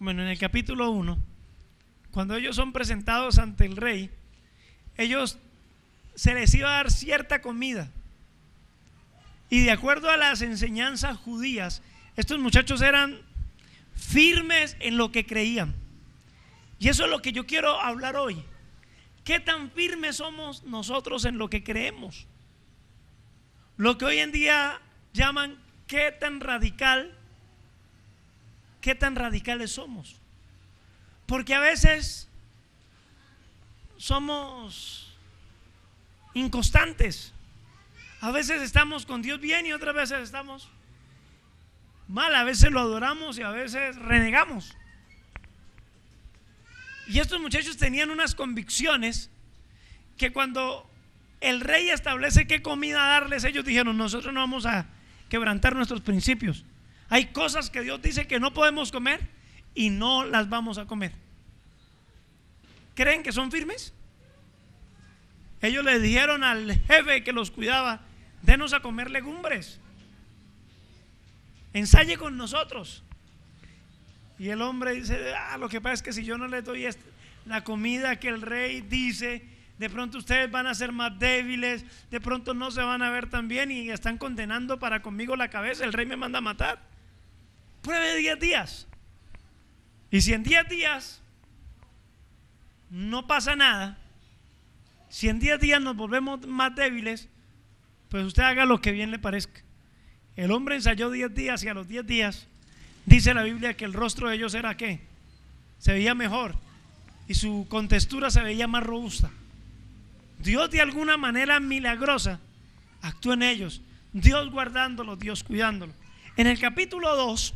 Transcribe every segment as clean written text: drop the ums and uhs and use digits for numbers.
Bueno, en el capítulo 1, cuando ellos son presentados ante el rey, ellos se les iba a dar cierta comida. Y de acuerdo a las enseñanzas judías, estos muchachos eran firmes en lo que creían. Y eso es lo que yo quiero hablar hoy. ¿Qué tan firmes somos nosotros en lo que creemos? Lo que hoy en día llaman qué tan radicales somos. Porque a veces somos inconstantes. A veces estamos con Dios bien y otras veces estamos mal. A veces lo adoramos y a veces renegamos. Y estos muchachos tenían unas convicciones que cuando el rey establece qué comida darles, ellos dijeron: nosotros no vamos a quebrantar nuestros principios. Hay cosas que Dios dice que no podemos comer y no las vamos a comer. ¿Creen que son firmes? Ellos le dijeron al jefe que los cuidaba: denos a comer legumbres, ensaye con nosotros. Y el hombre dice: lo que pasa es que si yo no les doy la comida que el rey dice, de pronto ustedes van a ser más débiles, de pronto no se van a ver tan bien y están condenando para conmigo la cabeza. El rey me manda a matar. Pruebe 10 días. Y si en 10 días no pasa nada, si en 10 días nos volvemos más débiles, pues usted haga lo que bien le parezca. El hombre ensayó 10 días y a los 10 días dice la Biblia que el rostro de ellos era ¿qué? Se veía mejor y su contextura se veía más robusta. Dios de alguna manera milagrosa actuó en ellos, Dios guardándolos, Dios cuidándolos. En el capítulo 2,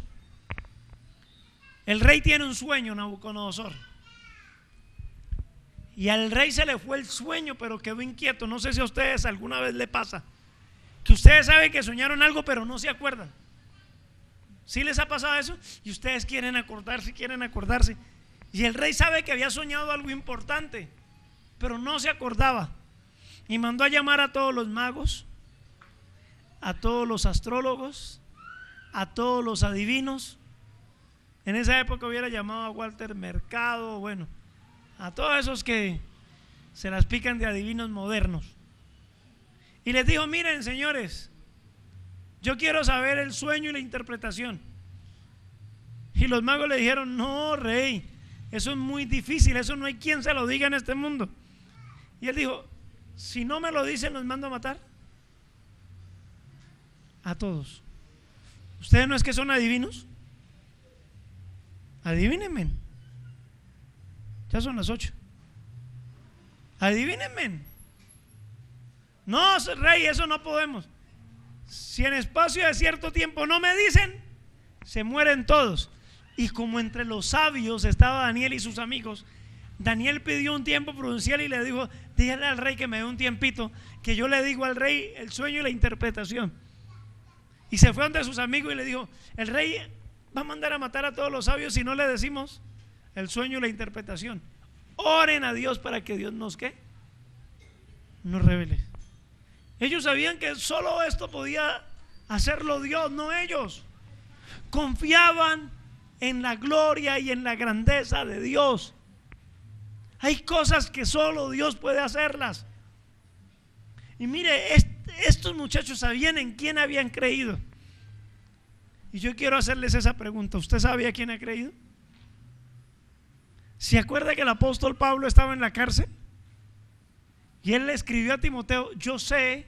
el rey tiene un sueño, Nabucodonosor, y al rey se le fue el sueño, pero quedó inquieto. No sé si a ustedes alguna vez le pasa que ustedes saben que soñaron algo pero no se acuerdan. ¿Sí les ha pasado eso? Y ustedes quieren acordarse. Y el rey sabe que había soñado algo importante, pero no se acordaba. Y mandó a llamar a todos los magos, a todos los astrólogos, a todos los adivinos. En esa época hubiera llamado a Walter Mercado, bueno, a todos esos que se las pican de adivinos modernos. Y les dijo: miren, señores, yo quiero saber el sueño y la interpretación. Y los magos le dijeron: no, rey, eso es muy difícil, eso no hay quien se lo diga en este mundo. Y él dijo: si no me lo dicen, los mando a matar a todos. ¿Ustedes no es que son adivinos? Adivínenme. Ya son las 8. Adivínenme. No, rey, eso no podemos. Si en espacio de cierto tiempo no me dicen, se mueren todos. Y como entre los sabios estaba Daniel y sus amigos, Daniel pidió un tiempo prudencial y le dijo: dígale al rey que me dé un tiempito, que yo le digo al rey el sueño y la interpretación. Y se fue donde sus amigos y le dijo: el rey va a mandar a matar a todos los sabios si no le decimos el sueño y la interpretación. Oren a Dios para que Dios nos revele. Ellos sabían que solo esto podía hacerlo Dios, no ellos. Confiaban en la gloria y en la grandeza de Dios. Hay cosas que solo Dios puede hacerlas. Y mire, estos muchachos sabían en quién habían creído. Y yo quiero hacerles esa pregunta: ¿usted sabe a quién ha creído? ¿Se acuerda que el apóstol Pablo estaba en la cárcel? Y él le escribió a Timoteo: yo sé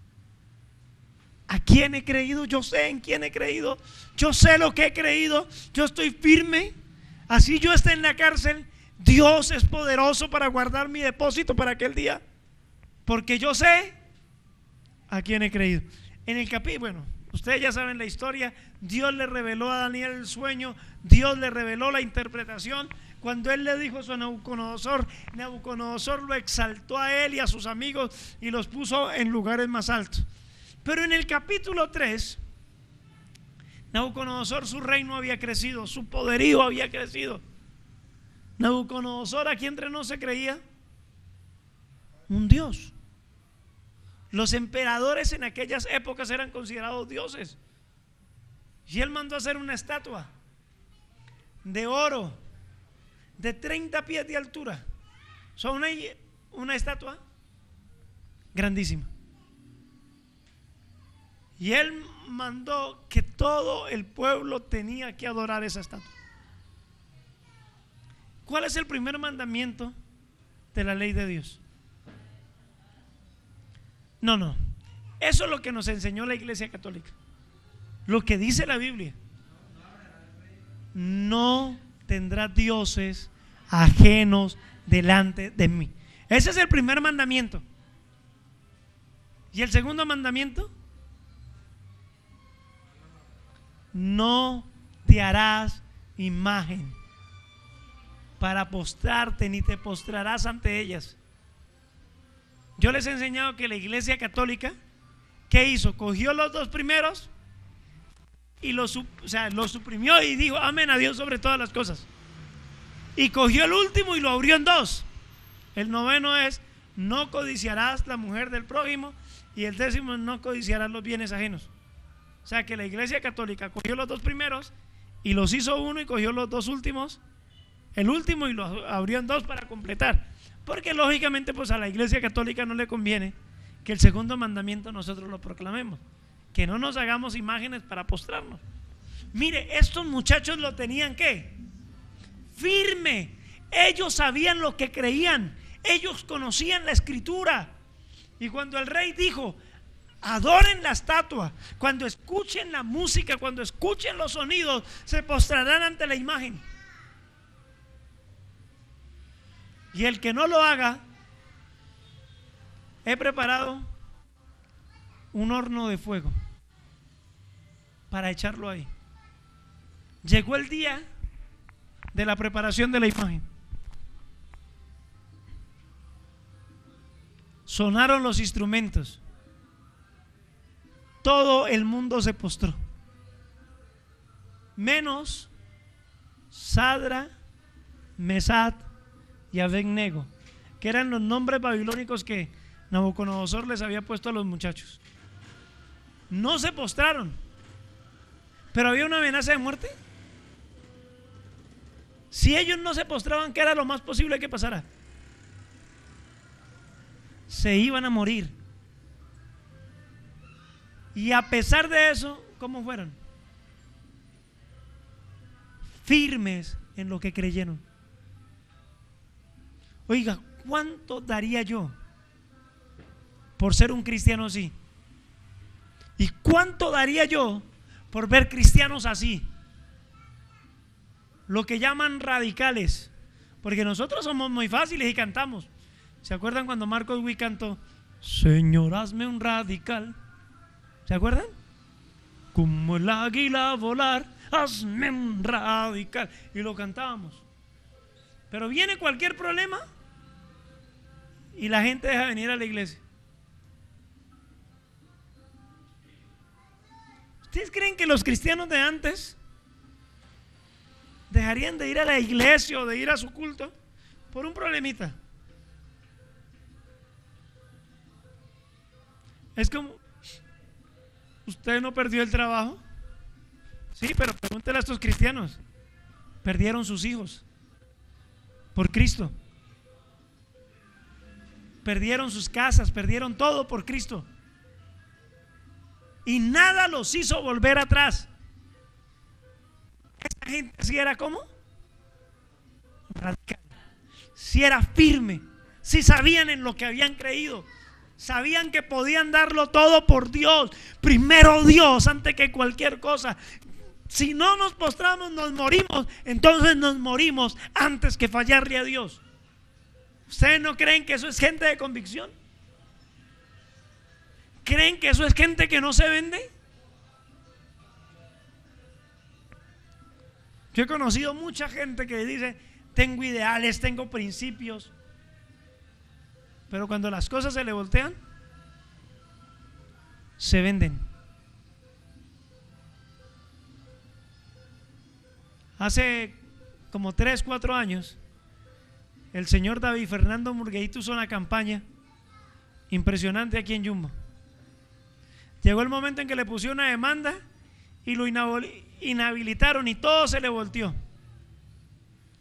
a quién he creído, yo sé en quién he creído, yo sé lo que he creído, yo estoy firme. Así yo esté en la cárcel, Dios es poderoso para guardar mi depósito para aquel día, porque yo sé a quién he creído. En el capítulo, bueno, ustedes ya saben la historia. Dios le reveló a Daniel el sueño, Dios le reveló la interpretación. Cuando él le dijo eso a Nabucodonosor, Nabucodonosor lo exaltó a él y a sus amigos y los puso en lugares más altos. Pero en el capítulo 3, Nabucodonosor, su reino había crecido, su poderío había crecido. Nabucodonosor, aquí entre no se creía un dios. Los emperadores en aquellas épocas eran considerados dioses. Y él mandó a hacer una estatua. de oro, de 30 pies de altura. Son una estatua grandísima. Y él mandó que todo el pueblo tenía que adorar esa estatua. ¿Cuál es el primer mandamiento de la ley de Dios? No. Eso es lo que nos enseñó la Iglesia Católica. Lo que dice la Biblia. No tendrás dioses ajenos delante de mí. Ese es el primer mandamiento. ¿Y el segundo mandamiento? No te harás imagen para postrarte, ni te postrarás ante ellas. Yo les he enseñado que la Iglesia Católica, ¿qué hizo? Cogió los dos primeros y los suprimió y dijo amén a Dios sobre todas las cosas. Y cogió el último y lo abrió en dos. El noveno es: no codiciarás la mujer del prójimo. Y el décimo es: no codiciarás los bienes ajenos. O sea que la Iglesia Católica cogió los dos primeros y los hizo uno, y cogió los dos últimos, el último, y lo abrió en dos para completar. Porque lógicamente pues a la Iglesia Católica no le conviene que el segundo mandamiento nosotros lo proclamemos, que no nos hagamos imágenes para postrarnos. Mire, estos muchachos lo tenían ¿qué? Firme. Ellos sabían lo que creían, ellos conocían la escritura. Y cuando el rey dijo: adoren la estatua, cuando escuchen la música, cuando escuchen los sonidos, se postrarán ante la imagen. Y el que no lo haga, he preparado un horno de fuego para echarlo ahí. Llegó el día de la preparación de la imagen. Sonaron los instrumentos. Todo el mundo se postró, menos Sadra, Mesad y Abednego, que eran los nombres babilónicos que Nabucodonosor les había puesto a los muchachos. No se postraron, pero había una amenaza de muerte. Si ellos no se postraban, ¿qué era lo más posible que pasara? Se iban a morir. Y a pesar de eso, ¿cómo fueron? Firmes en lo que creyeron. Oiga, ¿cuánto daría yo por ser un cristiano así? ¿Y cuánto daría yo por ver cristianos así? Lo que llaman radicales. Porque nosotros somos muy fáciles y cantamos. ¿Se acuerdan cuando Marcos Witt cantó: Señor, hazme un radical? ¿Se acuerdan? Como el águila volar, hazme un radical. Y lo cantábamos. Pero viene cualquier problema y la gente deja de venir a la iglesia. ¿Ustedes creen que los cristianos de antes dejarían de ir a la iglesia o de ir a su culto por un problemita? Es como: ¿usted no perdió el trabajo? Sí, pero pregúntele a estos cristianos. Perdieron sus hijos por Cristo. Perdieron sus casas, perdieron todo por Cristo. Y nada los hizo volver atrás. Esa gente sí era como radical, sí era firme, sí sabían en lo que habían creído. Sabían que podían darlo todo por Dios. Primero Dios antes que cualquier cosa. Si no nos postramos, nos morimos. Entonces nos morimos antes que fallarle a Dios. ¿Ustedes no creen que eso es gente de convicción? ¿Creen que eso es gente que no se vende? Yo he conocido mucha gente que dice: tengo ideales, tengo principios. Pero cuando las cosas se le voltean, se venden. Hace como 3, 4 años, el señor David Fernando Murgueito hizo una campaña impresionante aquí en Yumbo. Llegó el momento en que le pusieron una demanda y lo inhabilitaron y todo se le volteó.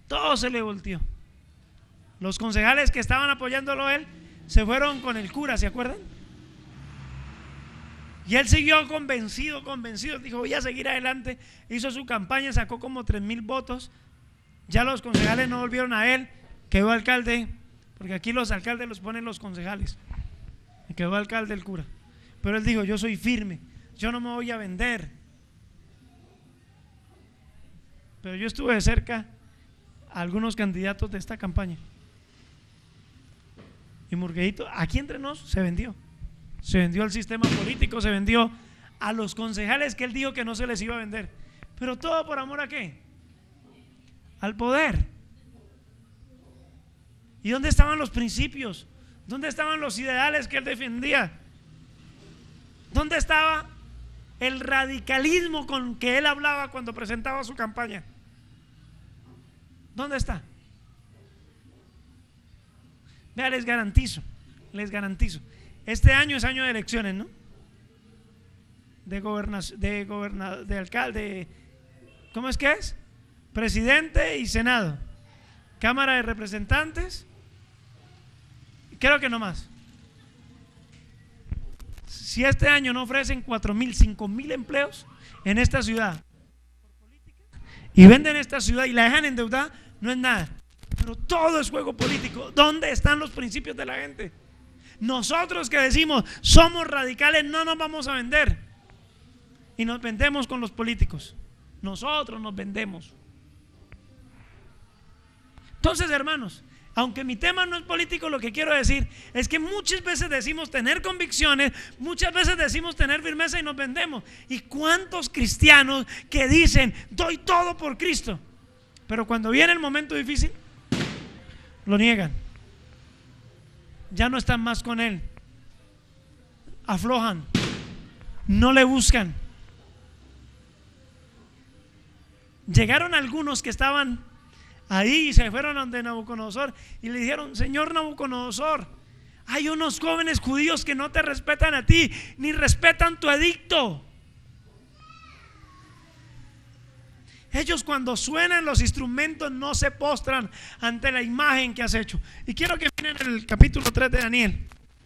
Todo se le volteó. Los concejales que estaban apoyándolo a él se fueron con el cura, ¿se acuerdan? Y él siguió convencido, dijo voy a seguir adelante, hizo su campaña, sacó como 3,000 votos. Ya los concejales no volvieron a él, quedó alcalde, porque aquí los alcaldes los ponen los concejales, quedó alcalde el cura. Pero él dijo yo soy firme, yo no me voy a vender. Pero yo estuve de cerca a algunos candidatos de esta campaña y Murguedito, aquí entre nos, se vendió al sistema político, se vendió a los concejales que él dijo que no se les iba a vender. Pero todo por amor ¿a qué? Al poder. ¿Y dónde estaban los principios? ¿Dónde estaban los ideales que él defendía? ¿Dónde estaba el radicalismo con que él hablaba cuando presentaba su campaña? ¿Dónde está? Vea, les garantizo, este año es año de elecciones, ¿no? De alcalde, ¿cómo es que es? Presidente y Senado, Cámara de Representantes, creo que no más. Si este año no ofrecen 4,000, 5,000 empleos en esta ciudad y venden esta ciudad y la dejan endeudada, no es nada. Pero todo es juego político. ¿Dónde están los principios de la gente? Nosotros que decimos somos radicales no nos vamos a vender y nos vendemos con los políticos. Nosotros nos vendemos. Entonces, hermanos, aunque mi tema no es político, lo que quiero decir es que muchas veces decimos tener convicciones, muchas veces decimos tener firmeza y nos vendemos. ¿Y cuántos cristianos que dicen doy todo por Cristo, pero cuando viene el momento difícil lo niegan? Ya no están más con él, aflojan, no le buscan. Llegaron algunos que estaban ahí y se fueron donde Nabucodonosor y le dijeron: Señor Nabucodonosor, hay unos jóvenes judíos que no te respetan a ti, ni respetan tu edicto. Ellos cuando suenan los instrumentos no se postran ante la imagen que has hecho. Y quiero que miren el capítulo 3 de Daniel,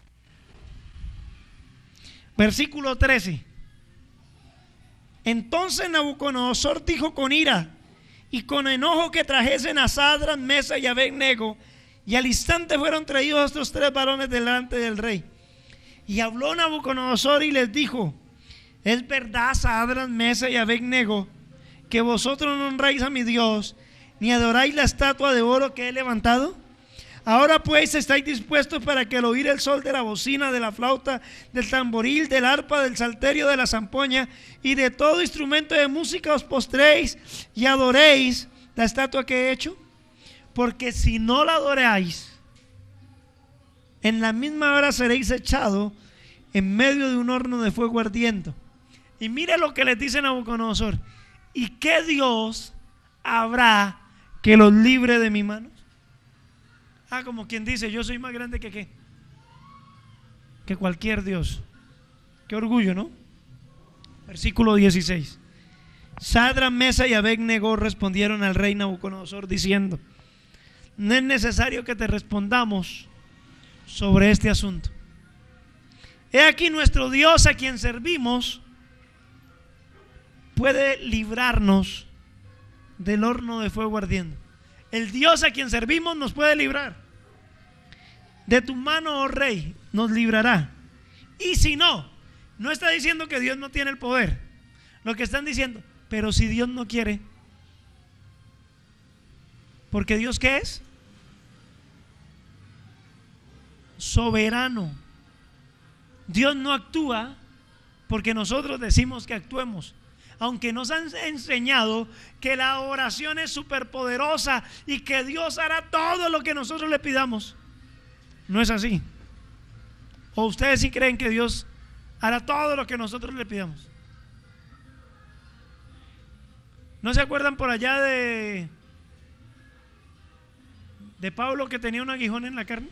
versículo 13. Entonces Nabucodonosor dijo con ira y con enojo que trajesen a Sadrach, Mesach y Abed-nego, y al instante fueron traídos estos 3 varones delante del rey. Y habló Nabucodonosor y les dijo: ¿es verdad, Sadrach, Mesach y Abed-nego, que vosotros no honráis a mi Dios, ni adoráis la estatua de oro que he levantado? Ahora pues estáis dispuestos para que al oír el sol de la bocina, de la flauta, del tamboril, del arpa, del salterio, de la zampoña y de todo instrumento de música os postréis y adoréis la estatua que he hecho. Porque si no la adoráis, en la misma hora seréis echados en medio de un horno de fuego ardiendo. Y mire lo que les dice Nabucodonosor: ¿y qué Dios habrá que los libre de mi mano? Como quien dice: yo soy más grande que ¿qué? Que cualquier Dios. Qué orgullo, ¿no? Versículo 16. Sadrach, Mesach y Abed-nego respondieron al rey Nabucodonosor diciendo: no es necesario que te respondamos sobre este asunto. He aquí nuestro Dios a quien servimos puede librarnos del horno de fuego ardiendo. El Dios a quien servimos nos puede librar. De tu mano, oh rey, nos librará. Y si no, no está diciendo que Dios no tiene el poder. Lo que están diciendo: pero si Dios no quiere, porque Dios ¿qué es? Soberano. Dios no actúa porque nosotros decimos que actuemos. Aunque nos han enseñado que la oración es superpoderosa y que Dios hará todo lo que nosotros le pidamos, no es así. ¿O ustedes sí creen que Dios hará todo lo que nosotros le pidamos? ¿No se acuerdan por allá de Pablo, que tenía un aguijón en la carne?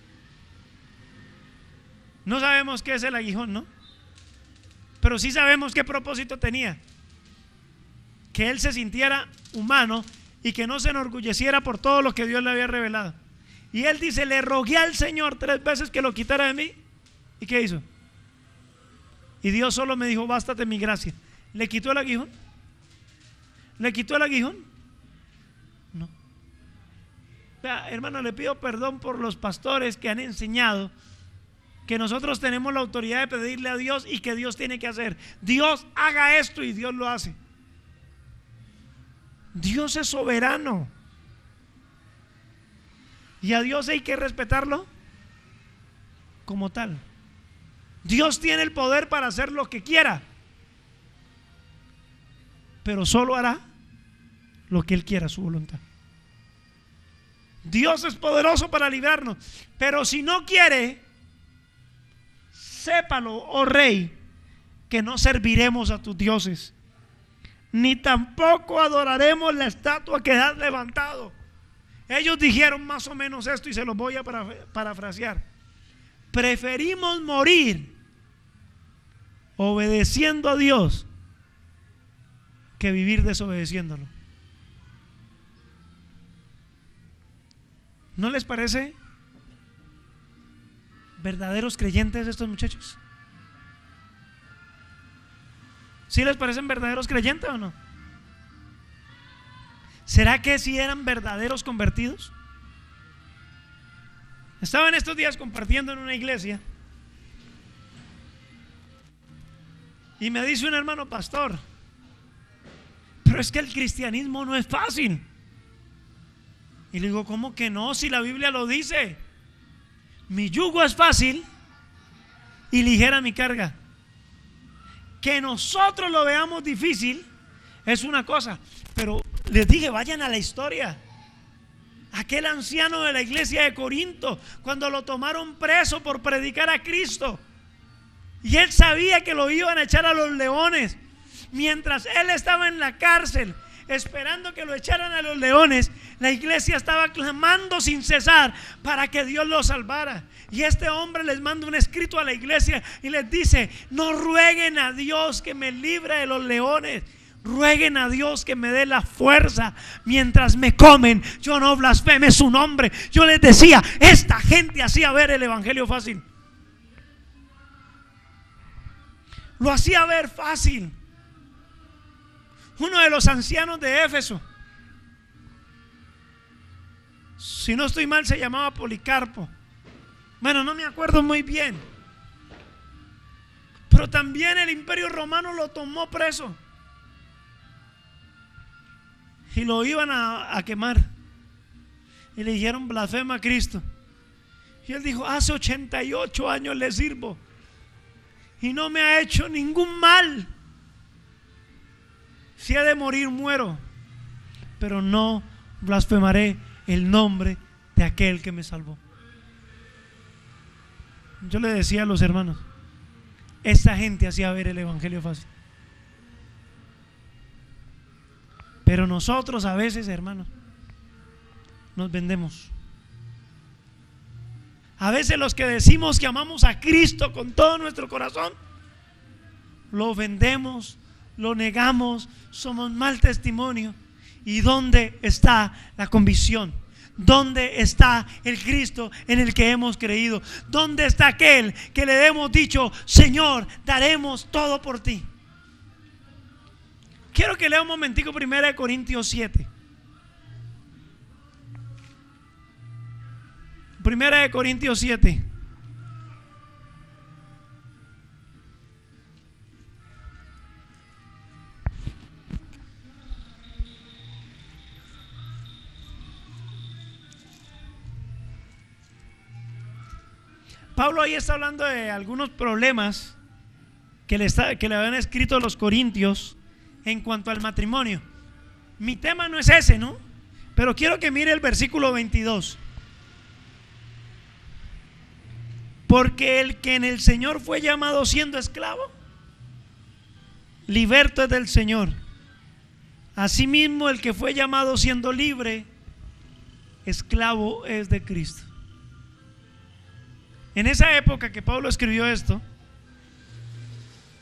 No sabemos qué es el aguijón, ¿no? Pero sí sabemos qué propósito tenía: que él se sintiera humano y que no se enorgulleciera por todo lo que Dios le había revelado. Y él dice: le rogué al Señor 3 veces que lo quitara de mí. ¿Y qué hizo? Y Dios solo me dijo: bástate mi gracia. ¿Le quitó el aguijón? ¿Le quitó el aguijón? No. Hermano, le pido perdón por los pastores que han enseñado que nosotros tenemos la autoridad de pedirle a Dios y que Dios tiene que hacer. Dios haga esto y Dios lo hace. Dios es soberano y a Dios hay que respetarlo como tal. Dios tiene el poder para hacer lo que quiera, pero solo hará lo que Él quiera, su voluntad. Dios es poderoso para librarnos, pero si no quiere, sépalo, oh rey, que no serviremos a tus dioses, ni tampoco adoraremos la estatua que has levantado. Ellos dijeron más o menos esto y se los voy a parafrasear: preferimos morir obedeciendo a Dios que vivir desobedeciéndolo. ¿No les parece verdaderos creyentes estos muchachos? ¿Sí les parecen verdaderos creyentes o no? ¿Será que sí eran verdaderos convertidos? Estaba en estos días compartiendo en una iglesia y me dice un hermano: pastor, pero es que el cristianismo no es fácil. Y le digo: ¿cómo que no? Si la Biblia lo dice. Mi yugo es fácil y ligera mi carga. Que nosotros lo veamos difícil es una cosa, pero les dije: vayan a la historia. Aquel anciano de la iglesia de Corinto, cuando lo tomaron preso por predicar a Cristo, y él sabía que lo iban a echar a los leones, mientras él estaba en la cárcel esperando que lo echaran a los leones, la iglesia estaba clamando sin cesar para que Dios lo salvara. Y este hombre les manda un escrito a la iglesia y les dice: no rueguen a Dios que me libre de los leones, rueguen a Dios que me dé la fuerza mientras me comen, yo no blasfeme su nombre. Yo les decía, esta gente hacía ver el evangelio fácil, lo hacía ver fácil. Uno de los ancianos de Éfeso, si no estoy mal, se llamaba Policarpo. Bueno, no me acuerdo muy bien, pero también el Imperio Romano lo tomó preso y lo iban a quemar y le dijeron: blasfema a Cristo. Y él dijo: hace 88 años le sirvo y no me ha hecho ningún mal. Si he de morir, muero, pero no blasfemaré el nombre de aquel que me salvó. Yo le decía a los hermanos: esta gente hacía ver el evangelio fácil. Pero nosotros a veces, hermanos, nos vendemos. A veces los que decimos que amamos a Cristo con todo nuestro corazón, lo vendemos, lo negamos, somos mal testimonio. ¿Y dónde está la convicción? ¿Dónde está el Cristo en el que hemos creído? ¿Dónde está aquel que le hemos dicho: Señor, daremos todo por ti? Quiero que lea un momentico 1 Corintios 7. 1 Corintios 7. Pablo ahí está hablando de algunos problemas que le habían escrito a los corintios en cuanto al matrimonio. Mi tema no es ese, ¿no? Pero quiero que mire el versículo 22. Porque el que en el Señor fue llamado siendo esclavo, liberto es del Señor. Asimismo, el que fue llamado siendo libre, esclavo es de Cristo. En esa época que Pablo escribió esto,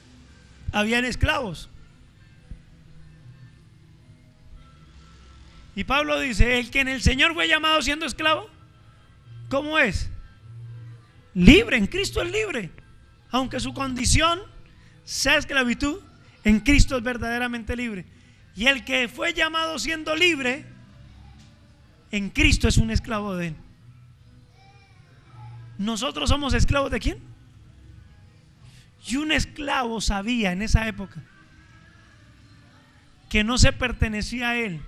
habían esclavos. Y Pablo dice: el que en el Señor fue llamado siendo esclavo, ¿cómo es? Libre, en Cristo es libre. Aunque su condición sea esclavitud, en Cristo es verdaderamente libre. Y el que fue llamado siendo libre, en Cristo es un esclavo de Él. ¿Nosotros somos esclavos de quién? Y un esclavo sabía en esa época que no se pertenecía a él.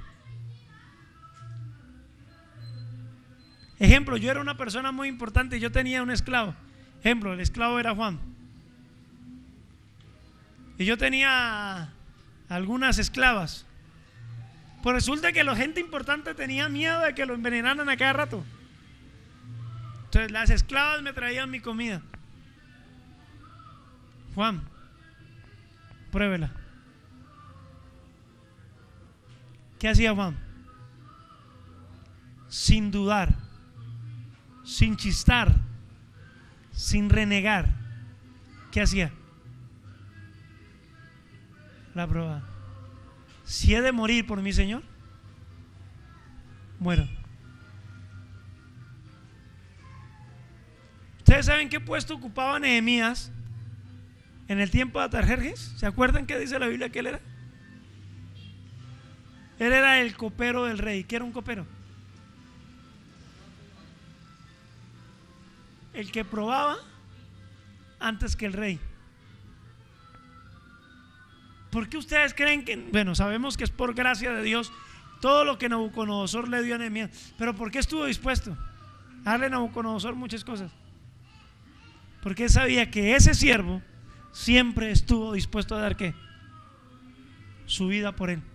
Ejemplo, yo era una persona muy importante y yo tenía un esclavo. Ejemplo, el esclavo era Juan. Y yo tenía algunas esclavas. Pues resulta que la gente importante tenía miedo de que lo envenenaran a cada rato. Entonces las esclavas me traían mi comida. Juan, pruébela. ¿Qué hacía Juan? Sin dudar, sin chistar, sin renegar. ¿Qué hacía? La probaba. Si he de morir por mi Señor, muero. ¿Ustedes saben qué puesto ocupaba Nehemías en el tiempo de Atarjerjes? ¿Se acuerdan qué dice la Biblia que él era? Él era el copero del rey. ¿Qué era un copero? El que probaba antes que el rey. ¿Por qué ustedes creen que? Bueno, sabemos que es por gracia de Dios todo lo que Nabucodonosor le dio a Nehemías, pero ¿por qué estuvo dispuesto a darle a Nabucodonosor muchas cosas? Porque él sabía que ese siervo siempre estuvo dispuesto a dar ¿qué? Su vida por él.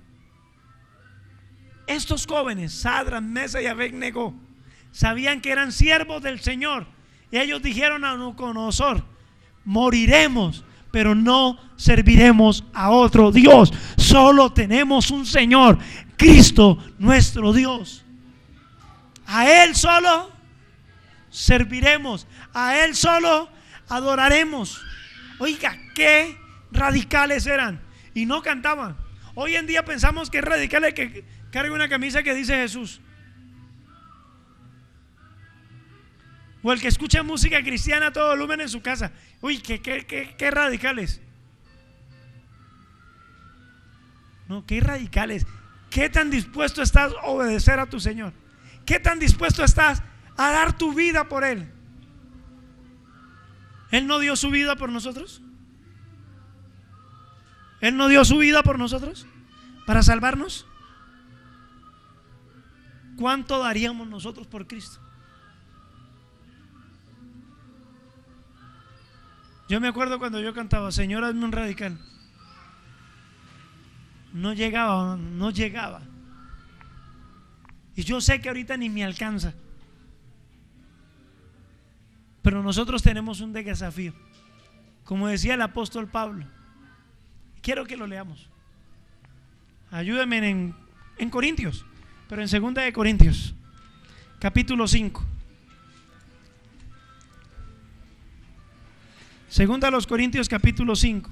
Estos jóvenes, Sadrak, Mesach y Abed-Nego, sabían que eran siervos del Señor, y ellos dijeron a Nabucodonosor: moriremos, pero no serviremos a otro Dios. Solo tenemos un Señor, Cristo nuestro Dios. A Él solo serviremos, a Él solo adoraremos. Oiga, qué radicales eran. Y no cantaban. Hoy en día pensamos que es radical el que cargue una camisa que dice Jesús, o el que escucha música cristiana a todo volumen en su casa. Uy, qué radicales. No, qué radicales. ¿Qué tan dispuesto estás a obedecer a tu Señor? ¿Qué tan dispuesto estás a dar tu vida por Él? ¿Él no dio su vida por nosotros? ¿Él no dio su vida por nosotros para salvarnos? ¿Cuánto daríamos nosotros por Cristo? Yo me acuerdo cuando yo cantaba: Señor, hazme un radical. No llegaba. Y yo sé que ahorita ni me alcanza. Pero nosotros tenemos un desafío. Como decía el apóstol Pablo. Quiero que lo leamos. Ayúdenme en Corintios, pero en 2 de Corintios, capítulo 5. Segunda a los Corintios, capítulo 5.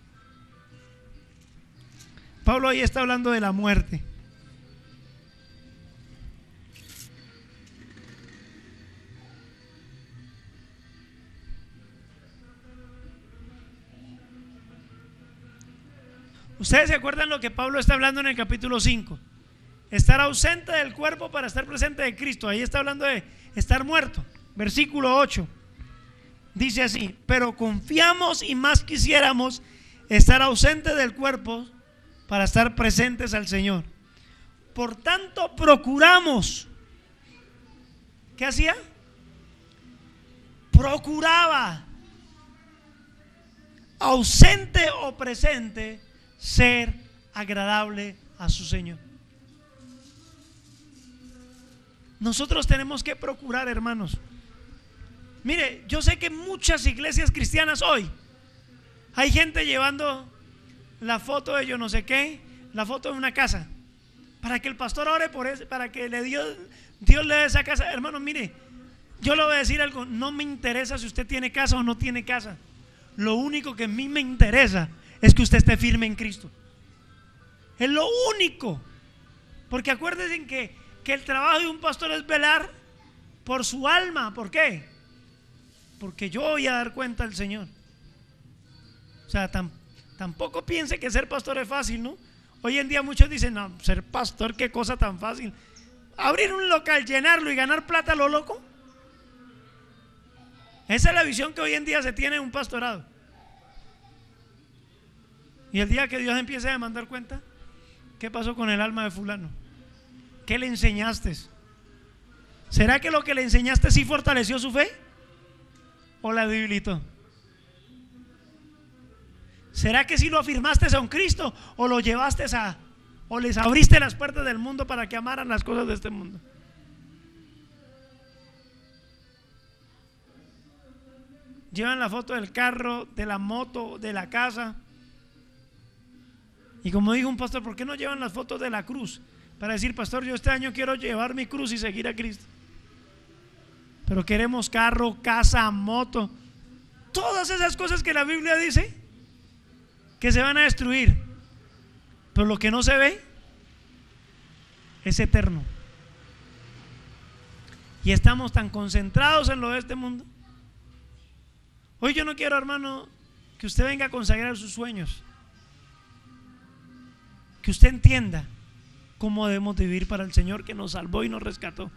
Pablo ahí está hablando de la muerte. ¿Ustedes se acuerdan lo que Pablo está hablando en el capítulo 5? Estar ausente del cuerpo para estar presente de Cristo. Ahí está hablando de estar muerto. Versículo 8. Dice así: pero confiamos y más quisiéramos estar ausentes del cuerpo para estar presentes al Señor. Por tanto procuramos. ¿Qué hacía? Procuraba, ausente o presente, ser agradable a su Señor. Nosotros tenemos que procurar, hermanos. Mire, yo sé que en muchas iglesias cristianas hoy hay gente llevando la foto de yo no sé qué, la foto de una casa, para que el pastor ore por eso, para que Dios le dé esa casa. Hermano, mire, yo le voy a decir algo: no me interesa si usted tiene casa o no tiene casa. Lo único que a mí me interesa es que usted esté firme en Cristo. Es lo único. Porque acuérdense que el trabajo de un pastor es velar por su alma. ¿Por qué? Porque yo voy a dar cuenta al Señor. O sea, tampoco piense que ser pastor es fácil, ¿no? Hoy en día muchos dicen, no, ser pastor, qué cosa tan fácil. Abrir un local, llenarlo y ganar plata a lo loco. Esa es la visión que hoy en día se tiene de un pastorado. Y el día que Dios empiece a demandar cuenta, ¿qué pasó con el alma de fulano? ¿Qué le enseñaste? ¿Será que lo que le enseñaste sí fortaleció su fe? ¿O la debilitó? ¿Será que sí lo afirmaste a un Cristo? ¿O lo llevaste o les abriste las puertas del mundo para que amaran las cosas de este mundo? Llevan la foto del carro, de la moto, de la casa. Y como dijo un pastor, ¿por qué no llevan las fotos de la cruz? Para decir, pastor, yo este año quiero llevar mi cruz y seguir a Cristo. Pero queremos carro, casa, moto, todas esas cosas que la Biblia dice que se van a destruir. Pero lo que no se ve es eterno. Y estamos tan concentrados en lo de este mundo. Hoy yo no quiero, hermano, que usted venga a consagrar sus sueños. Que usted entienda cómo debemos vivir para el Señor que nos salvó y nos rescató.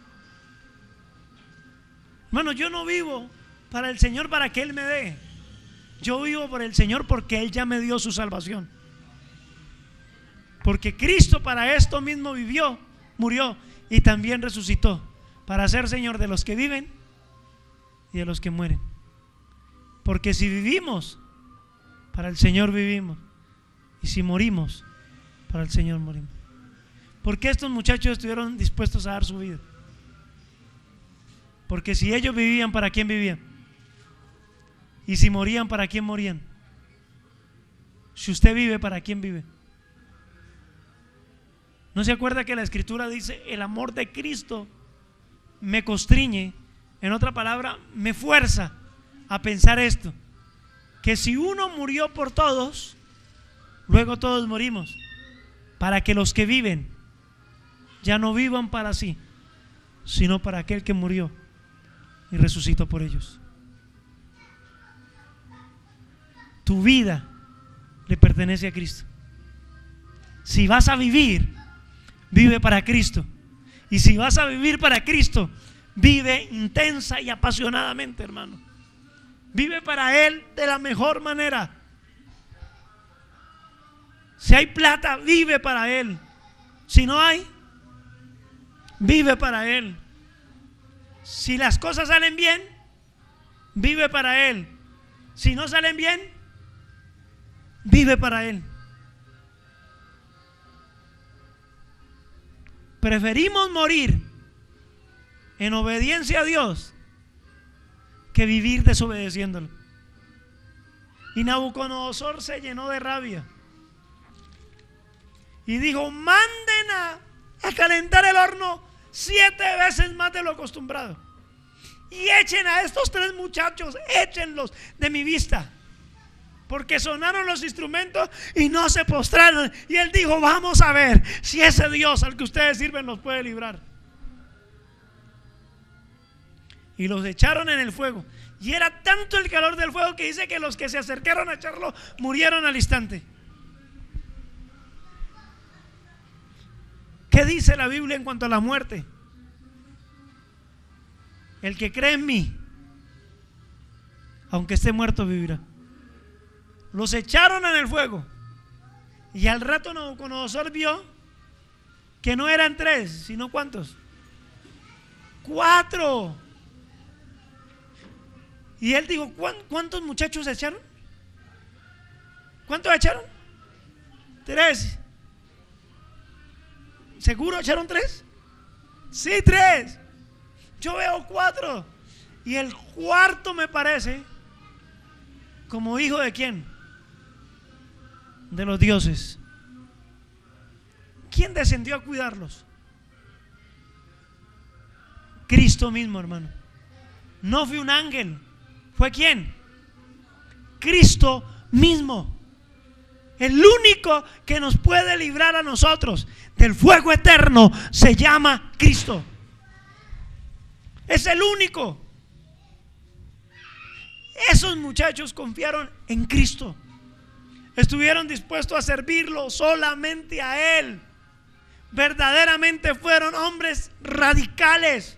Hermano, yo no vivo para el Señor para que Él me dé. Yo vivo por el Señor porque Él ya me dio su salvación. Porque Cristo para esto mismo vivió, murió y también resucitó, para ser Señor de los que viven y de los que mueren. Porque si vivimos, para el Señor vivimos. Y si morimos, para el Señor morimos. ¿Por qué estos muchachos estuvieron dispuestos a dar su vida? Porque si ellos vivían, ¿para quién vivían? Y si morían, ¿para quién morían? Si usted vive, ¿para quién vive? ¿No se acuerda que la Escritura dice, el amor de Cristo me constriñe? En otra palabra, me fuerza a pensar esto, que si uno murió por todos, luego todos morimos, para que los que viven ya no vivan para sí, sino para aquel que murió y resucitó por ellos. Tu vida le pertenece a Cristo. Si vas a vivir, vive para Cristo. Y si vas a vivir para Cristo, vive intensa y apasionadamente, hermano. Vive para Él de la mejor manera. Si hay plata, vive para Él. Si no hay, vive para Él. Si las cosas salen bien, vive para Él. Si no salen bien, vive para Él. Preferimos morir en obediencia a Dios que vivir desobedeciéndolo. Y Nabucodonosor se llenó de rabia y dijo: manden a calentar el horno 7 veces más de lo acostumbrado y echen a estos 3 muchachos, échenlos de mi vista, porque sonaron los instrumentos y no se postraron. Y él dijo: vamos a ver si ese Dios al que ustedes sirven los puede librar. Y los echaron en el fuego, y era tanto el calor del fuego que dice que los que se acercaron a echarlo murieron al instante. ¿Qué dice la Biblia en cuanto a la muerte? El que cree en mí, aunque esté muerto, vivirá. Los echaron en el fuego, y al rato Nabucodonosor vio que no eran 3, sino ¿cuántos? 4. Y él dijo: ¿cuántos muchachos echaron? ¿Cuántos echaron? 3. ¿Seguro echaron 3? Sí, 3. Yo veo 4. Y el cuarto me parece como hijo de ¿quién? De los dioses. ¿Quién descendió a cuidarlos? Cristo mismo, hermano. No fue un ángel. ¿Fue quién? Cristo mismo. El único que nos puede librar a nosotros del fuego eterno se llama Cristo. Es el único. Esos muchachos confiaron en Cristo. Estuvieron dispuestos a servirlo solamente a Él. Verdaderamente fueron hombres radicales.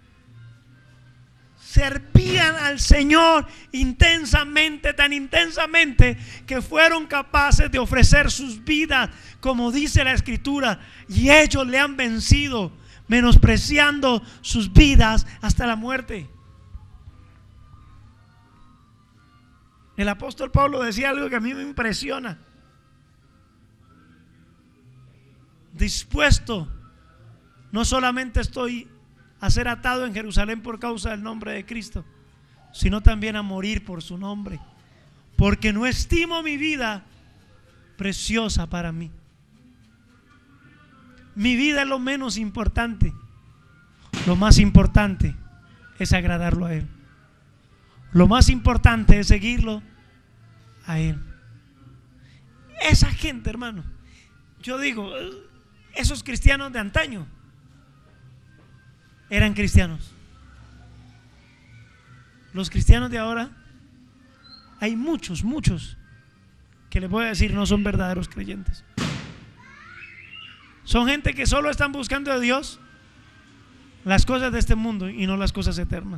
Servían al Señor intensamente, tan intensamente que fueron capaces de ofrecer sus vidas, como dice la Escritura, y ellos le han vencido, menospreciando sus vidas hasta la muerte. El apóstol Pablo decía algo que a mí me impresiona: dispuesto, no solamente estoy a ser atado en Jerusalén por causa del nombre de Cristo, sino también a morir por su nombre, porque no estimo mi vida preciosa para mí. Mi vida es lo menos importante. Lo más importante es agradarlo a Él. Lo más importante es seguirlo a Él. Esa gente, hermano, yo digo, esos cristianos de antaño eran cristianos. Los cristianos de ahora, hay muchos que les voy a decir no son verdaderos creyentes. Son gente que solo están buscando de Dios las cosas de este mundo y no las cosas eternas.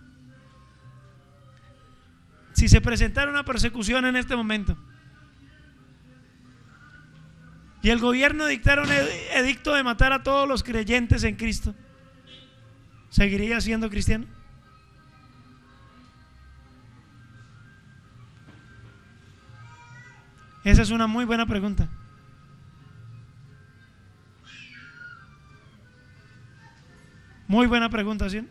Si se presentara una persecución en este momento y el gobierno dictara un edicto de matar a todos los creyentes en Cristo, ¿seguiría siendo cristiano? Esa es una muy buena pregunta. Muy buena pregunta, ¿sí?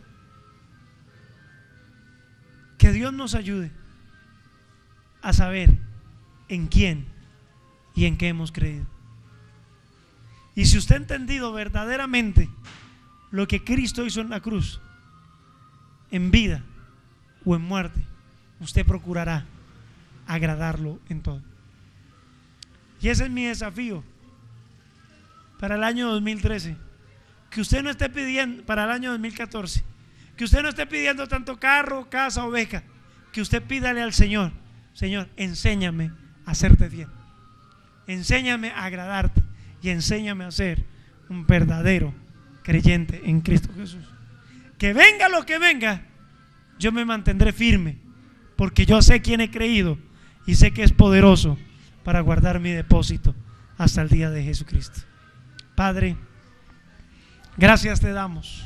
Que Dios nos ayude a saber en quién y en qué hemos creído. Y si usted ha entendido verdaderamente lo que Cristo hizo en la cruz, en vida o en muerte, usted procurará agradarlo en todo. Y ese es mi desafío para el año 2013. Que usted no esté pidiendo, para el año 2014, que usted no esté pidiendo tanto carro, casa o beca. Que usted pídale al Señor: Señor, enséñame a hacerte fiel, enséñame a agradarte y enséñame a ser un verdadero creyente en Cristo Jesús. Que venga lo que venga, yo me mantendré firme, porque yo sé quién he creído y sé que es poderoso para guardar mi depósito hasta el día de Jesucristo. Padre, gracias te damos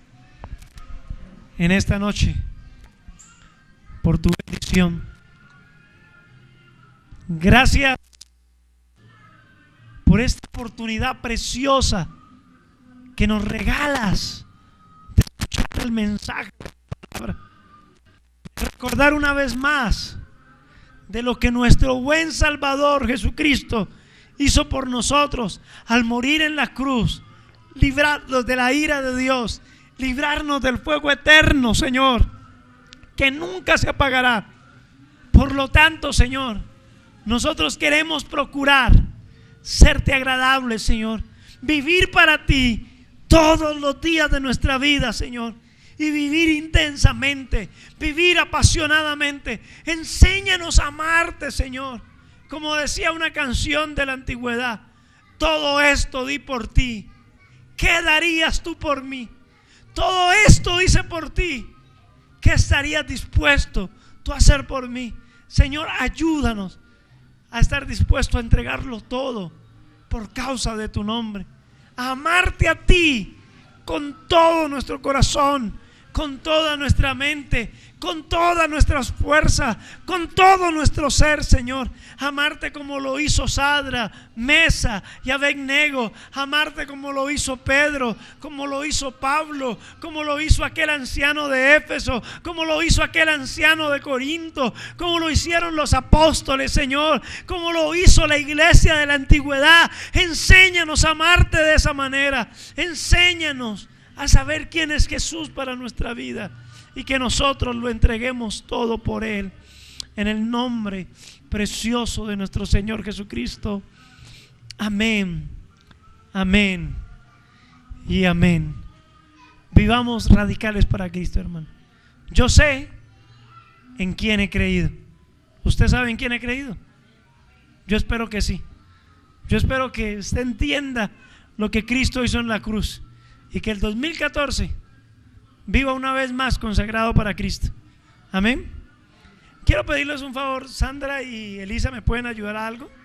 en esta noche por tu bendición. Gracias por esta oportunidad preciosa que nos regalas de escuchar el mensaje de la palabra. Recordar una vez más de lo que nuestro buen Salvador Jesucristo hizo por nosotros al morir en la cruz, librarnos de la ira de Dios, librarnos del fuego eterno, Señor, que nunca se apagará. Por lo tanto, Señor, nosotros queremos procurar serte agradable, Señor, vivir para ti todos los días de nuestra vida, Señor, y vivir intensamente, vivir apasionadamente. Enséñanos a amarte, Señor. Como decía una canción de la antigüedad: todo esto di por ti, ¿qué darías tú por mí? Todo esto hice por ti, ¿qué estarías dispuesto tú a hacer por mí? Señor, ayúdanos a estar dispuesto a entregarlo todo por causa de tu nombre, a amarte a ti con todo nuestro corazón, con toda nuestra mente, con todas nuestras fuerzas, con todo nuestro ser, Señor. Amarte como lo hizo Sadra, Mesa y Abednego. Amarte como lo hizo Pedro, como lo hizo Pablo, como lo hizo aquel anciano de Éfeso, como lo hizo aquel anciano de Corinto, como lo hicieron los apóstoles, Señor, como lo hizo la iglesia de la antigüedad. Enséñanos a amarte de esa manera. Enséñanos a saber quién es Jesús para nuestra vida y que nosotros lo entreguemos todo por Él. en el nombre precioso de nuestro Señor Jesucristo. Amén, amén y amén. Vivamos radicales para Cristo, hermano. Yo sé en quién he creído. ¿Usted sabe en quién he creído? Yo espero que sí. Yo espero que usted entienda lo que Cristo hizo en la cruz y que el 2014 viva una vez más consagrado para Cristo. Amén. Quiero pedirles un favor. Sandra y Elisa, ¿me pueden ayudar a algo?